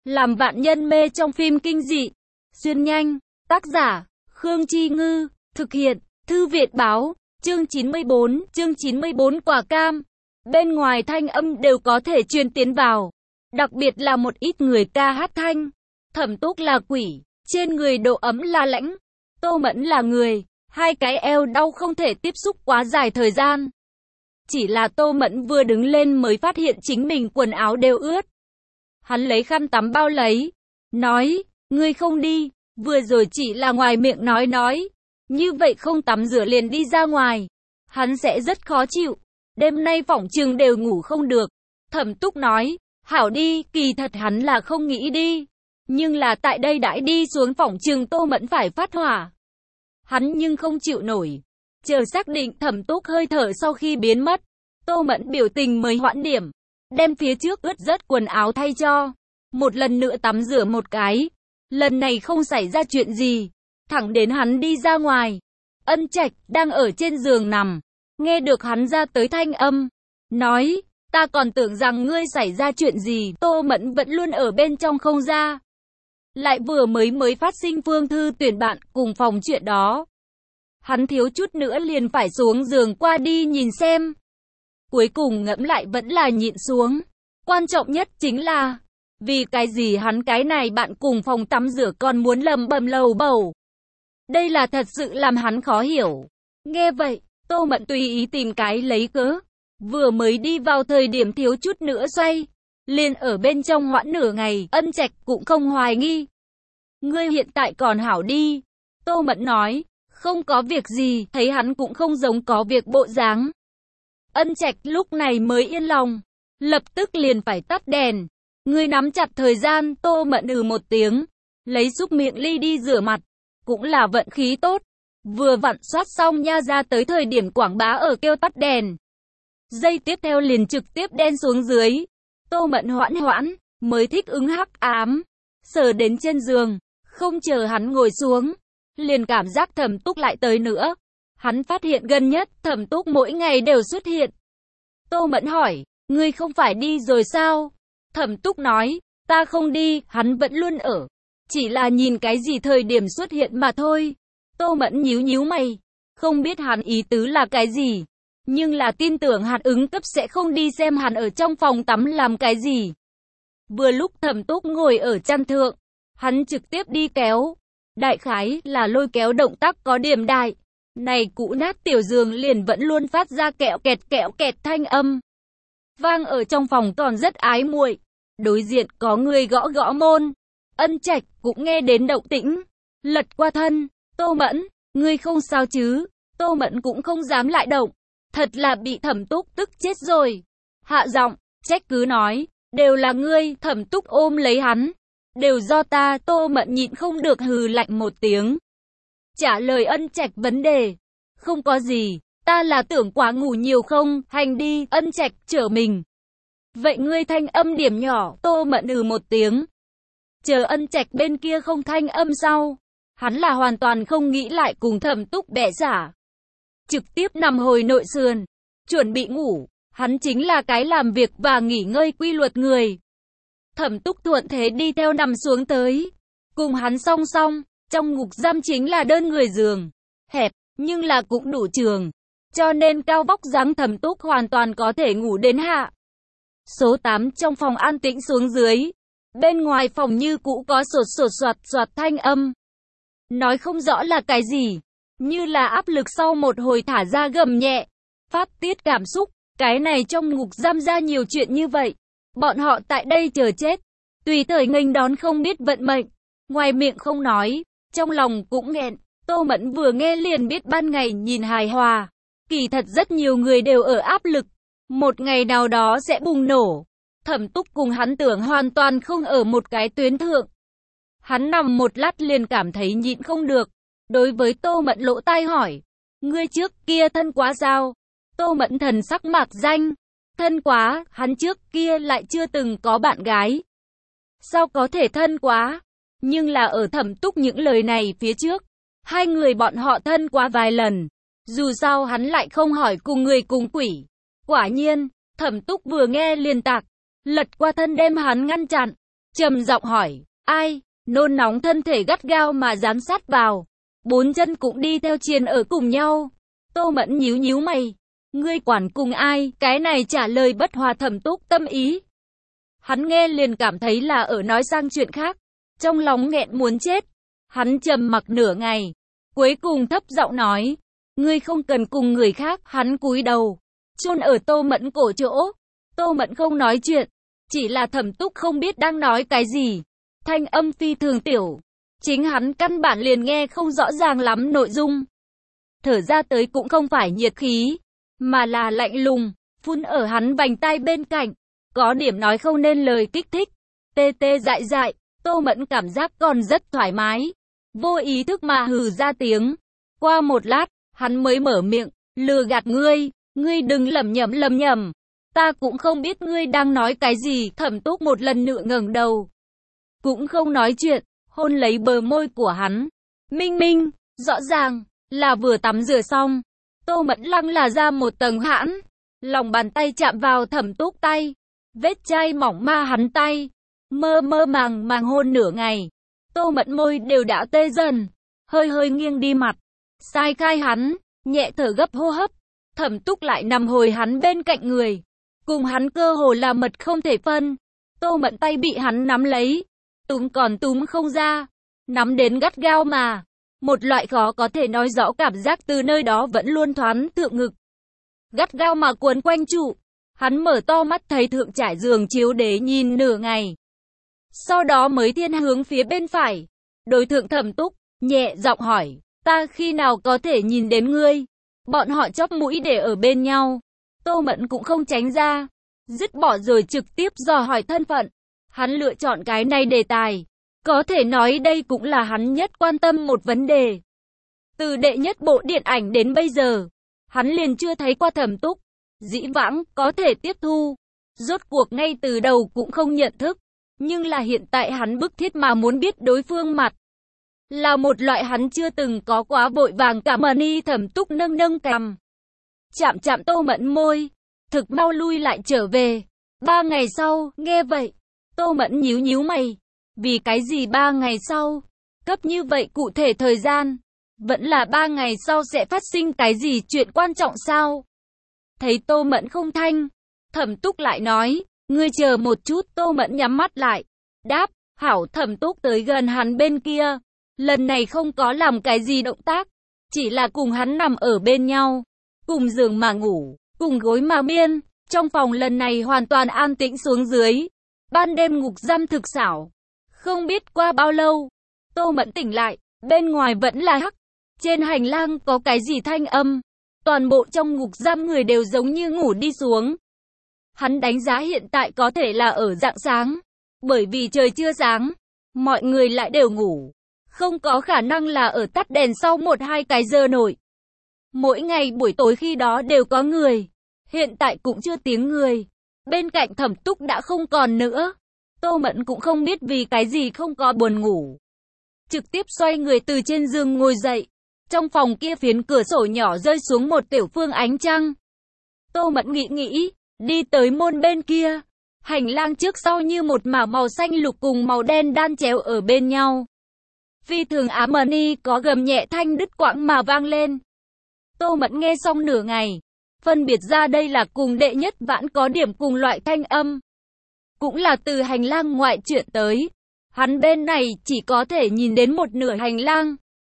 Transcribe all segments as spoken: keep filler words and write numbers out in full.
Làm vạn nhân mê trong phim kinh dị. Xuyên nhanh. Tác giả, Khương Chi Ngư. Thực hiện, Thư viện Báo. Chương chín mươi bốn, chương chín mươi bốn quả cam. Bên ngoài thanh âm đều có thể truyền tiến vào. Đặc biệt là một ít người ca hát thanh. Thẩm Túc là quỷ, trên người độ ấm là lãnh. Tô Mẫn là người, hai cái eo đau không thể tiếp xúc quá dài thời gian. Chỉ là Tô Mẫn vừa đứng lên mới phát hiện chính mình quần áo đều ướt. Hắn lấy khăn tắm bao lấy, nói, ngươi không đi, vừa rồi chỉ là ngoài miệng nói nói. Như vậy không tắm rửa liền đi ra ngoài, hắn sẽ rất khó chịu, đêm nay phỏng chừng đều ngủ không được. Thẩm Túc nói, hảo đi, kỳ thật hắn là không nghĩ đi, nhưng là tại đây đãi đi xuống phỏng chừng Tô Mẫn phải phát hỏa. Hắn nhưng không chịu nổi, chờ xác định Thẩm Túc hơi thở sau khi biến mất, Tô Mẫn biểu tình mới hoãn điểm, đem phía trước ướt rớt quần áo thay cho, một lần nữa tắm rửa một cái, lần này không xảy ra chuyện gì. Thẳng đến hắn đi ra ngoài, Ân Trạch đang ở trên giường nằm, nghe được hắn ra tới thanh âm, nói, ta còn tưởng rằng ngươi xảy ra chuyện gì. Tô Mẫn vẫn luôn ở bên trong không ra, lại vừa mới mới phát sinh phương thư tuyển bạn cùng phòng chuyện đó. Hắn thiếu chút nữa liền phải xuống giường qua đi nhìn xem. Cuối cùng ngẫm lại vẫn là nhịn xuống. Quan trọng nhất chính là, vì cái gì hắn cái này bạn cùng phòng tắm rửa còn muốn lầm bầm lầu bầu. Đây là thật sự làm hắn khó hiểu. Nghe vậy, Tô Mẫn tùy ý tìm cái lấy cớ. Vừa mới đi vào thời điểm thiếu chút nữa xoay, liền ở bên trong hoãn nửa ngày. Ân Trạch cũng không hoài nghi. Ngươi hiện tại còn hảo đi. Tô Mẫn nói, không có việc gì. Thấy hắn cũng không giống có việc bộ dáng. Ân Trạch lúc này mới yên lòng, lập tức liền phải tắt đèn. Ngươi nắm chặt thời gian. Tô Mẫn ừ một tiếng, lấy xúc miệng ly đi rửa mặt. Cũng là vận khí tốt, vừa vặn soát xong nha ra tới thời điểm quảng bá ở kêu tắt đèn. Giây tiếp theo liền trực tiếp đen xuống dưới. Tô Mẫn hoãn hoãn, mới thích ứng hắc ám. Sờ đến trên giường, không chờ hắn ngồi xuống, liền cảm giác Thẩm Túc lại tới nữa. Hắn phát hiện gần nhất Thẩm Túc mỗi ngày đều xuất hiện. Tô Mẫn hỏi, ngươi không phải đi rồi sao? Thẩm Túc nói, ta không đi, hắn vẫn luôn ở. Chỉ là nhìn cái gì thời điểm xuất hiện mà thôi. Tô Mẫn nhíu nhíu mày, không biết hắn ý tứ là cái gì, nhưng là tin tưởng hắn ứng cấp sẽ không đi xem hắn ở trong phòng tắm làm cái gì. Vừa lúc Thẩm Túc ngồi ở chăn thượng, hắn trực tiếp đi kéo. Đại khái là lôi kéo động tác có điểm đại. Này cũ nát tiểu giường liền vẫn luôn phát ra kẹo kẹt kẹo kẹt thanh âm. Vang ở trong phòng còn rất ái muội. Đối diện có người gõ gõ môn. Ân Trạch cũng nghe đến động tĩnh, lật qua thân, Tô Mẫn, ngươi không sao chứ? Tô Mẫn cũng không dám lại động, thật là bị Thẩm Túc tức chết rồi. Hạ giọng, trách cứ nói, đều là ngươi. Thẩm Túc ôm lấy hắn, đều do ta. Tô Mẫn nhịn không được hừ lạnh một tiếng, trả lời Ân Trạch vấn đề, không có gì, ta là tưởng quá ngủ nhiều không, hành đi. Ân Trạch trở mình, vậy ngươi thanh âm điểm nhỏ. Tô Mẫn ừ một tiếng. Chờ Ân Trạch bên kia không thanh âm sau, hắn là hoàn toàn không nghĩ lại cùng Thẩm Túc bẻ xả. Trực tiếp nằm hồi nội sườn, chuẩn bị ngủ. Hắn chính là cái làm việc và nghỉ ngơi quy luật người. Thẩm Túc thuận thế đi theo nằm xuống tới. Cùng hắn song song, trong ngục giam chính là đơn người giường. Hẹp, nhưng là cũng đủ trường. Cho nên cao vóc dáng Thẩm Túc hoàn toàn có thể ngủ đến hạ. Số tám trong phòng an tĩnh xuống dưới. Bên ngoài phòng như cũ có sột sột soạt soạt thanh âm. Nói không rõ là cái gì. Như là áp lực sau một hồi thả ra gầm nhẹ. Phát tiết cảm xúc. Cái này trong ngục giam ra nhiều chuyện như vậy. Bọn họ tại đây chờ chết. Tùy thời nghênh đón không biết vận mệnh. Ngoài miệng không nói, trong lòng cũng nghẹn. Tô Mẫn vừa nghe liền biết ban ngày nhìn hài hòa. Kỳ thật rất nhiều người đều ở áp lực. Một ngày nào đó sẽ bùng nổ. Thẩm Túc cùng hắn tưởng hoàn toàn không ở một cái tuyến thượng. Hắn nằm một lát liền cảm thấy nhịn không được. Đối với Tô Mẫn lỗ tai hỏi, ngươi trước kia thân quá sao? Tô Mẫn thần sắc mạc danh. Thân quá, hắn trước kia lại chưa từng có bạn gái. Sao có thể thân quá? Nhưng là ở Thẩm Túc những lời này phía trước, hai người bọn họ thân quá vài lần. Dù sao hắn lại không hỏi cùng người cùng quỷ. Quả nhiên, Thẩm Túc vừa nghe liền tạc, lật qua thân đem hắn ngăn chặn. trầm giọng hỏi, ai, nôn nóng thân thể gắt gao mà dán sát vào. Bốn chân cũng đi theo chiên ở cùng nhau. Tô Mẫn nhíu nhíu mày. Ngươi quản cùng ai? Cái này trả lời bất hòa Thẩm Túc tâm ý. Hắn nghe liền cảm thấy là ở nói sang chuyện khác. Trong lòng nghẹn muốn chết. Hắn trầm mặc nửa ngày. Cuối cùng thấp giọng nói. Ngươi không cần cùng người khác. Hắn cúi đầu. Chôn ở Tô Mẫn cổ chỗ. Tô Mẫn không nói chuyện. Chỉ là Thẩm Túc không biết đang nói cái gì. Thanh âm phi thường tiểu. Chính hắn căn bản liền nghe không rõ ràng lắm nội dung. Thở ra tới cũng không phải nhiệt khí, mà là lạnh lùng, phun ở hắn vành tai bên cạnh. Có điểm nói không nên lời kích thích. Tê tê dại dại, Tô Mẫn cảm giác còn rất thoải mái. Vô ý thức mà hừ ra tiếng. Qua một lát, hắn mới mở miệng, lừa gạt ngươi, ngươi đừng lẩm nhẩm lẩm nhẩm. Ta cũng không biết ngươi đang nói cái gì. Thẩm Túc một lần nữa ngẩng đầu. Cũng không nói chuyện, hôn lấy bờ môi của hắn. Minh minh, rõ ràng là vừa tắm rửa xong. Tô Mẫn lăng là ra một tầng hãn. Lòng bàn tay chạm vào Thẩm Túc tay. Vết chai mỏng ma hắn tay. Mơ mơ màng màng hôn nửa ngày. Tô Mẫn môi đều đã tê dần. Hơi hơi nghiêng đi mặt. Sai khai hắn, nhẹ thở gấp hô hấp. Thẩm Túc lại nằm hồi hắn bên cạnh người. Cùng hắn cơ hồ là mật không thể phân. Tô Mẫn tay bị hắn nắm lấy. Túm còn túm không ra. Nắm đến gắt gao mà. Một loại khó có thể nói rõ cảm giác từ nơi đó vẫn luôn thoáng thượng ngực. Gắt gao mà cuốn quanh trụ. Hắn mở to mắt thấy thượng trải giường chiếu đế nhìn nửa ngày. Sau đó mới thiên hướng phía bên phải. Đối thượng Thẩm Túc, nhẹ giọng hỏi. Ta khi nào có thể nhìn đến ngươi? Bọn họ chóp mũi để ở bên nhau. Tô Mẫn cũng không tránh ra. Dứt bỏ rồi trực tiếp dò hỏi thân phận. Hắn lựa chọn cái này đề tài. Có thể nói đây cũng là hắn nhất quan tâm một vấn đề. Từ đệ nhất bộ điện ảnh đến bây giờ, hắn liền chưa thấy qua Thẩm Túc. Dĩ vãng, có thể tiếp thu. Rốt cuộc ngay từ đầu cũng không nhận thức. Nhưng là hiện tại hắn bức thiết mà muốn biết đối phương mặt. Là một loại hắn chưa từng có quá vội vàng cả mani. Thẩm Túc nâng nâng cằm. Chạm chạm Tô Mẫn môi. Thực mau lui lại trở về. Ba ngày sau, nghe vậy. Tô Mẫn nhíu nhíu mày. Vì cái gì ba ngày sau? Cấp như vậy cụ thể thời gian. Vẫn là ba ngày sau sẽ phát sinh cái gì chuyện quan trọng sao? Thấy Tô Mẫn không thanh. Thẩm Túc lại nói. Ngươi chờ một chút. Tô Mẫn nhắm mắt lại. Đáp. Hảo. Thẩm Túc tới gần hắn bên kia. Lần này không có làm cái gì động tác. Chỉ là cùng hắn nằm ở bên nhau. Cùng giường mà ngủ. Cùng gối mà miên. Trong phòng lần này hoàn toàn an tĩnh xuống dưới. Ban đêm ngục giam thực xảo. Không biết qua bao lâu. Tô Mẫn tỉnh lại. Bên ngoài vẫn là hắc. Trên hành lang có cái gì thanh âm. Toàn bộ trong ngục giam người đều giống như ngủ đi xuống. Hắn đánh giá hiện tại có thể là ở rạng sáng. Bởi vì trời chưa sáng. Mọi người lại đều ngủ. Không có khả năng là ở tắt đèn sau một hai cái giờ nổi. Mỗi ngày buổi tối khi đó đều có người. Hiện tại cũng chưa tiếng người. Bên cạnh Thẩm Túc đã không còn nữa. Tô Mẫn cũng không biết vì cái gì không có buồn ngủ. Trực tiếp xoay người từ trên giường ngồi dậy. Trong phòng kia phiến cửa sổ nhỏ rơi xuống một tiểu phương ánh trăng. Tô Mẫn nghĩ nghĩ, đi tới môn bên kia. Hành lang trước sau như một mảng màu xanh lục cùng màu đen đan chéo ở bên nhau. Phi thường ám mani có gầm nhẹ thanh đứt quãng mà vang lên. Tô Mẫn nghe xong nửa ngày. Phân biệt ra đây là cùng đệ nhất vãn có điểm cùng loại thanh âm. Cũng là từ hành lang ngoại chuyện tới. Hắn bên này chỉ có thể nhìn đến một nửa hành lang.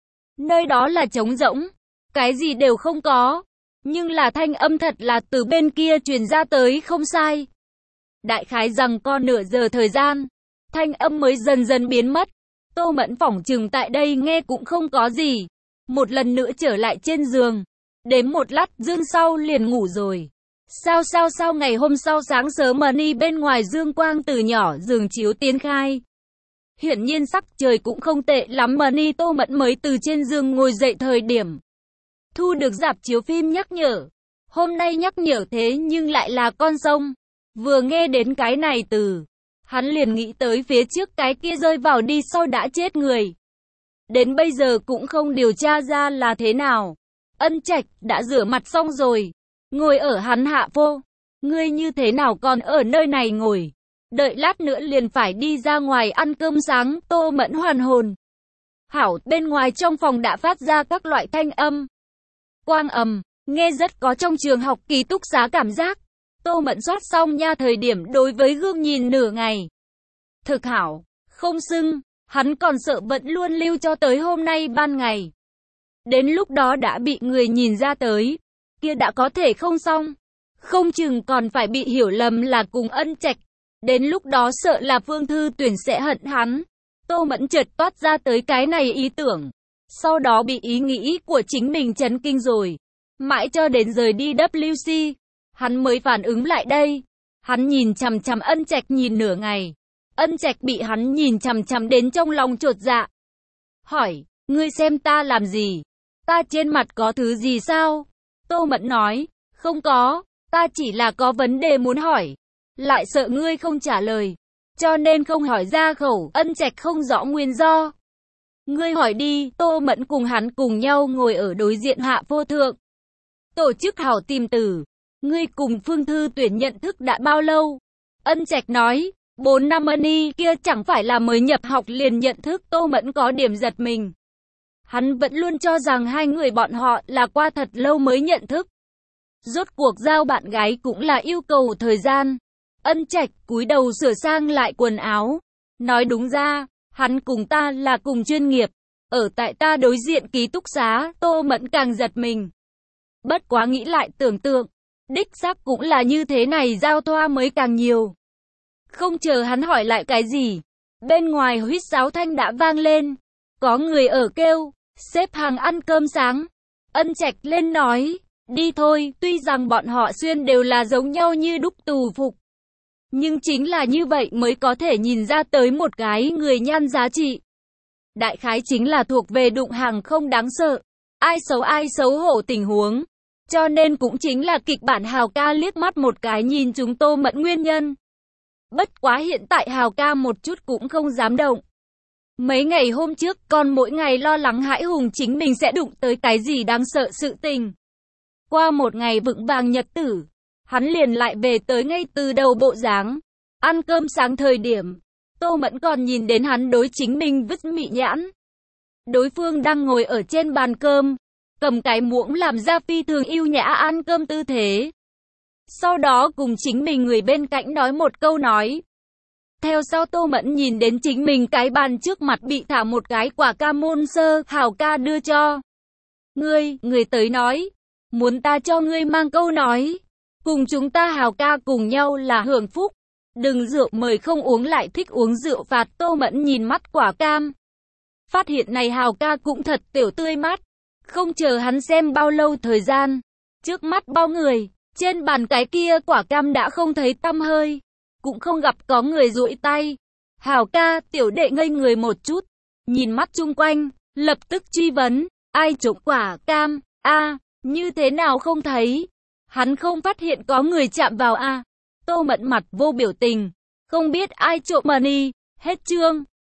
Nơi đó là trống rỗng. Cái gì đều không có. Nhưng là thanh âm thật là từ bên kia truyền ra tới không sai. Đại khái rằng con nửa giờ thời gian. Thanh âm mới dần dần biến mất. Tô Mẫn phỏng chừng tại đây nghe cũng không có gì. Một lần nữa trở lại trên giường. Đếm một lát dương sau liền ngủ rồi. Sao sao sao ngày hôm sau sáng sớm mani bên ngoài dương quang từ nhỏ giường chiếu tiến khai. Hiển nhiên sắc trời cũng không tệ lắm mani. Tô Mẫn mới từ trên giường ngồi dậy thời điểm. Thu được rạp chiếu phim nhắc nhở. Hôm nay nhắc nhở thế nhưng lại là con sông. Vừa nghe đến cái này từ. Hắn liền nghĩ tới phía trước cái kia rơi vào đi sau đã chết người. Đến bây giờ cũng không điều tra ra là thế nào. Ân Trạch đã rửa mặt xong rồi. Ngồi ở hắn hạ vô. Ngươi như thế nào còn ở nơi này ngồi? đợi lát nữa liền phải đi ra ngoài ăn cơm sáng. Tô Mẫn hoàn hồn. Hảo, bên ngoài trong phòng đã phát ra các loại thanh âm. Quang ầm, nghe rất có trong trường học ký túc xá cảm giác. Tô Mẫn soát xong nha thời điểm đối với gương nhìn nửa ngày. Thực hảo, không sưng, hắn còn sợ vẫn luôn lưu cho tới hôm nay ban ngày. Đến lúc đó đã bị người nhìn ra tới, kia đã có thể không xong. Không chừng còn phải bị hiểu lầm là cùng Ân Trạch. Đến lúc đó sợ là Phương Thư Tuyển sẽ hận hắn. Tô Mẫn chợt toát ra tới cái này ý tưởng. Sau đó bị ý nghĩ của chính mình chấn kinh rồi. Mãi cho đến rời đi W C, hắn mới phản ứng lại đây. Hắn nhìn chằm chằm Ân Trạch nhìn nửa ngày. Ân Trạch bị hắn nhìn chằm chằm đến trong lòng chột dạ. Hỏi, ngươi xem ta làm gì? Ta trên mặt có thứ gì sao? Tô Mẫn nói, không có, ta chỉ là có vấn đề muốn hỏi. Lại sợ ngươi không trả lời, cho nên không hỏi ra khẩu. Ân Trạch không rõ nguyên do. Ngươi hỏi đi. Tô Mẫn cùng hắn cùng nhau ngồi ở đối diện Hạ Vô Thượng. Tổ chức hảo tìm tử. Ngươi cùng Phương Thư Tuyển nhận thức đã bao lâu? Ân Trạch nói, bốn năm ân y, kia chẳng phải là mới nhập học liền nhận thức. Tô Mẫn có điểm giật mình. Hắn vẫn luôn cho rằng hai người bọn họ là qua thật lâu mới nhận thức. Rốt cuộc giao bạn gái cũng là yêu cầu thời gian. Ân Trạch cúi đầu sửa sang lại quần áo. Nói đúng ra, hắn cùng ta là cùng chuyên nghiệp. Ở tại ta đối diện ký túc xá. Tô Mẫn càng giật mình. Bất quá nghĩ lại tưởng tượng, đích xác cũng là như thế này, giao thoa mới càng nhiều. Không chờ hắn hỏi lại cái gì, bên ngoài huýt sáo thanh đã vang lên. Có người ở kêu, xếp hàng ăn cơm sáng. Ân Trạch lên nói, đi thôi. Tuy rằng bọn họ xuyên đều là giống nhau như đúc tù phục, nhưng chính là như vậy mới có thể nhìn ra tới một cái người nhan giá trị. Đại khái chính là thuộc về đụng hàng không đáng sợ, ai xấu ai xấu hổ tình huống. Cho nên cũng chính là kịch bản Hào ca liếc mắt một cái nhìn chúng Tô Mẫn nguyên nhân. Bất quá hiện tại Hào ca một chút cũng không dám động. Mấy ngày hôm trước còn mỗi ngày lo lắng hãi hùng chính mình sẽ đụng tới cái gì đáng sợ sự tình. Qua một ngày vững vàng nhật tử, hắn liền lại về tới ngay từ đầu bộ dáng. Ăn cơm sáng thời điểm, Tô Mẫn còn nhìn đến hắn đối chính mình vứt mị nhãn. Đối phương đang ngồi ở trên bàn cơm, cầm cái muỗng làm ra phi thường yêu nhã ăn cơm tư thế. Sau đó cùng chính mình người bên cạnh nói một câu nói. Theo sau Tô Mẫn nhìn đến chính mình cái bàn trước mặt bị thả một cái quả cam môn sơ, Hào ca đưa cho. Ngươi, người tới nói, muốn ta cho ngươi mang câu nói. Cùng chúng ta Hào ca cùng nhau là hưởng phúc. Đừng rượu mời không uống lại thích uống rượu phạt. Tô Mẫn nhìn mắt quả cam. Phát hiện này Hào ca cũng thật tiểu tươi mát. Không chờ hắn xem bao lâu thời gian. Trước mắt bao người, trên bàn cái kia quả cam đã không thấy tăm hơi. Cũng không gặp có người duỗi tay. Hào ca, tiểu đệ ngây người một chút. Nhìn mắt chung quanh, lập tức truy vấn. Ai trộm quả cam? A, như thế nào không thấy? Hắn không phát hiện có người chạm vào a. Tô Mẫn mặt vô biểu tình. Không biết ai trộm mà đi. Hết chương.